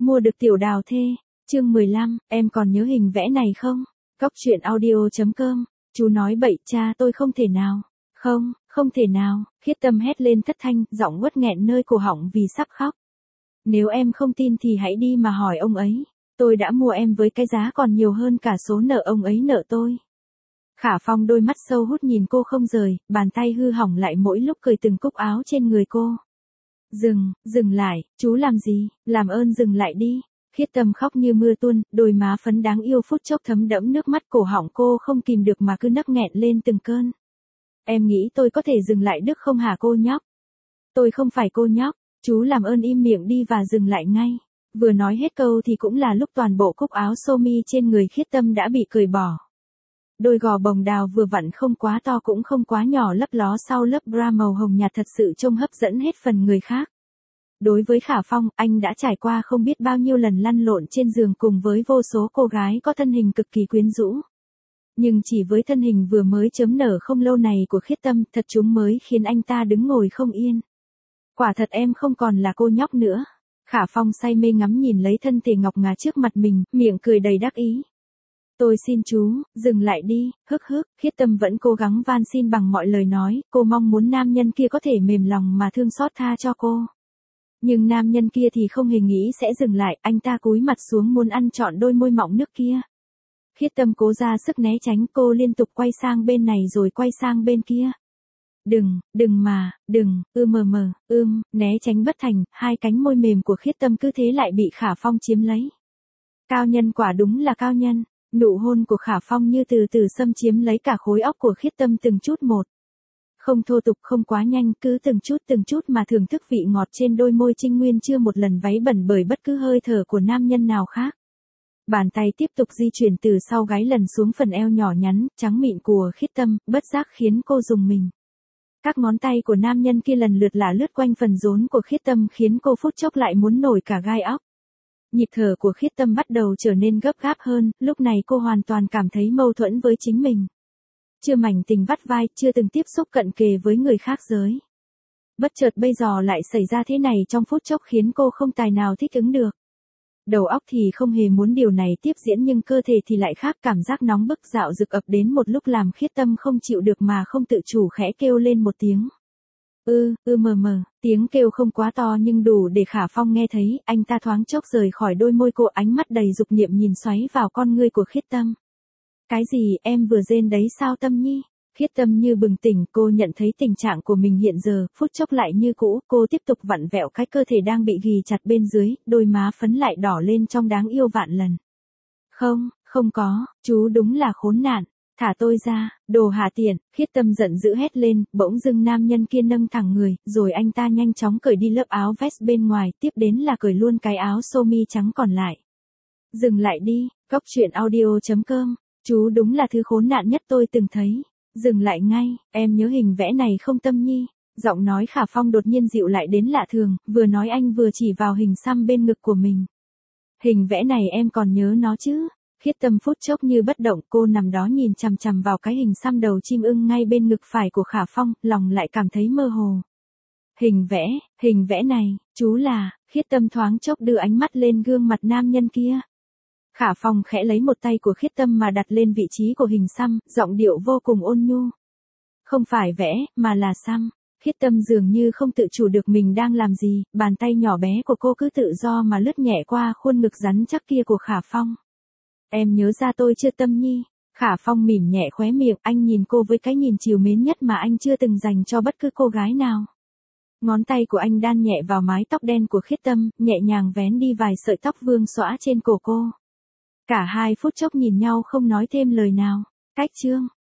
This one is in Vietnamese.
Mua được tiểu đào thê. Chương 15, em còn nhớ hình vẽ này không? Cóc truyện audio.com. Chú nói bậy, cha tôi không thể nào. Không, không thể nào. Khiết Tâm hét lên thất thanh, giọng uất nghẹn nơi cổ họng vì sắp khóc. Nếu em không tin thì hãy đi mà hỏi ông ấy. Tôi đã mua em với cái giá còn nhiều hơn cả số nợ ông ấy nợ tôi. Khả Phong đôi mắt sâu hút nhìn cô không rời, bàn tay hư hỏng lại mỗi lúc cởi từng cúc áo trên người cô. Dừng lại, chú làm gì, làm ơn dừng lại đi. Khiết Tâm khóc như mưa tuôn, đôi má phấn đáng yêu phút chốc thấm đẫm nước mắt, cổ họng cô không kìm được mà cứ nấc nghẹn lên từng cơn. Em nghĩ tôi có thể dừng lại được không hả cô nhóc? Tôi không phải cô nhóc, chú làm ơn im miệng đi và dừng lại ngay. Vừa nói hết câu thì cũng là lúc toàn bộ cúc áo sơ mi trên người Khiết Tâm đã bị cởi bỏ. Đôi gò bồng đào vừa vặn không quá to cũng không quá nhỏ lấp ló sau lớp bra màu hồng nhạt thật sự trông hấp dẫn hết phần người khác. Đối với Khả Phong, anh đã trải qua không biết bao nhiêu lần lăn lộn trên giường cùng với vô số cô gái có thân hình cực kỳ quyến rũ. Nhưng chỉ với thân hình vừa mới chớm nở không lâu này của Khiết Tâm, thật chúng mới khiến anh ta đứng ngồi không yên. Quả thật em không còn là cô nhóc nữa. Khả Phong say mê ngắm nhìn lấy thân thể ngọc ngà trước mặt mình, miệng cười đầy đắc ý. Tôi xin chú, dừng lại đi, hức. Khiết Tâm vẫn cố gắng van xin bằng mọi lời nói, cô mong muốn nam nhân kia có thể mềm lòng mà thương xót tha cho cô. Nhưng nam nhân kia thì không hề nghĩ sẽ dừng lại, anh ta cúi mặt xuống muốn ăn trọn đôi môi mọng nước kia. Khiết Tâm cố ra sức né tránh, cô liên tục quay sang bên này rồi quay sang bên kia. Đừng, né tránh bất thành, hai cánh môi mềm của Khiết Tâm cứ thế lại bị Khả Phong chiếm lấy. Cao nhân quả đúng là cao nhân, nụ hôn của Khả Phong như từ từ xâm chiếm lấy cả khối óc của Khiết Tâm từng chút một. Không thô tục không quá nhanh, cứ từng chút mà thưởng thức vị ngọt trên đôi môi trinh nguyên chưa một lần váy bẩn bởi bất cứ hơi thở của nam nhân nào khác. Bàn tay tiếp tục di chuyển từ sau gáy lần xuống phần eo nhỏ nhắn, trắng mịn của Khiết Tâm, bất giác khiến cô rùng mình. Các ngón tay của nam nhân kia lần lượt lả lướt quanh phần rốn của Khiết Tâm khiến cô phút chốc lại muốn nổi cả gai óc. Nhịp thở của Khiết Tâm bắt đầu trở nên gấp gáp hơn, lúc này cô hoàn toàn cảm thấy mâu thuẫn với chính mình. Chưa mảnh tình vắt vai, chưa từng tiếp xúc cận kề với người khác giới. Bất chợt bây giờ lại xảy ra thế này trong phút chốc khiến cô không tài nào thích ứng được. Đầu óc thì không hề muốn điều này tiếp diễn nhưng cơ thể thì lại khác, cảm giác nóng bức dạo dực ập đến một lúc làm Khiết Tâm không chịu được mà không tự chủ khẽ kêu lên một tiếng. Tiếng kêu không quá to nhưng đủ để Khả Phong nghe thấy, anh ta thoáng chốc rời khỏi đôi môi cô, ánh mắt đầy dục niệm nhìn xoáy vào con ngươi của Khiết Tâm. Cái gì, em vừa rên đấy sao Tâm Nhi? Khiết Tâm như bừng tỉnh, cô nhận thấy tình trạng của mình hiện giờ, phút chốc lại như cũ, cô tiếp tục vặn vẹo cái cơ thể đang bị ghì chặt bên dưới, đôi má phấn lại đỏ lên trong đáng yêu vạn lần. Không có, chú đúng là khốn nạn, thả tôi ra, đồ hạ tiện, Khiết Tâm giận dữ hét lên, bỗng dưng nam nhân kia nâng thẳng người, rồi anh ta nhanh chóng cởi đi lớp áo vest bên ngoài, tiếp đến là cởi luôn cái áo sơ mi trắng còn lại. Dừng lại đi, cóc truyện audio.com, chú đúng là thứ khốn nạn nhất tôi từng thấy. Dừng lại ngay, em nhớ hình vẽ này không Tâm Nhi? Giọng nói Khả Phong đột nhiên dịu lại đến lạ thường, vừa nói anh vừa chỉ vào hình xăm bên ngực của mình. Hình vẽ này em còn nhớ nó chứ? Khiết Tâm phút chốc như bất động, cô nằm đó nhìn chằm chằm vào cái hình xăm đầu chim ưng ngay bên ngực phải của Khả Phong, lòng lại cảm thấy mơ hồ. Hình vẽ này, chú là, Khiết Tâm thoáng chốc đưa ánh mắt lên gương mặt nam nhân kia. Khả Phong khẽ lấy một tay của Khiết Tâm mà đặt lên vị trí của hình xăm, giọng điệu vô cùng ôn nhu. Không phải vẽ, mà là xăm. Khiết Tâm dường như không tự chủ được mình đang làm gì, bàn tay nhỏ bé của cô cứ tự do mà lướt nhẹ qua khuôn ngực rắn chắc kia của Khả Phong. Em nhớ ra tôi chưa Tâm Nhi? Khả Phong mỉm nhẹ khóe miệng, anh nhìn cô với cái nhìn trìu mến nhất mà anh chưa từng dành cho bất cứ cô gái nào. Ngón tay của anh đan nhẹ vào mái tóc đen của Khiết Tâm, nhẹ nhàng vén đi vài sợi tóc vương xõa trên cổ cô. Cả hai phút chốc nhìn nhau không nói thêm lời nào. Cách chương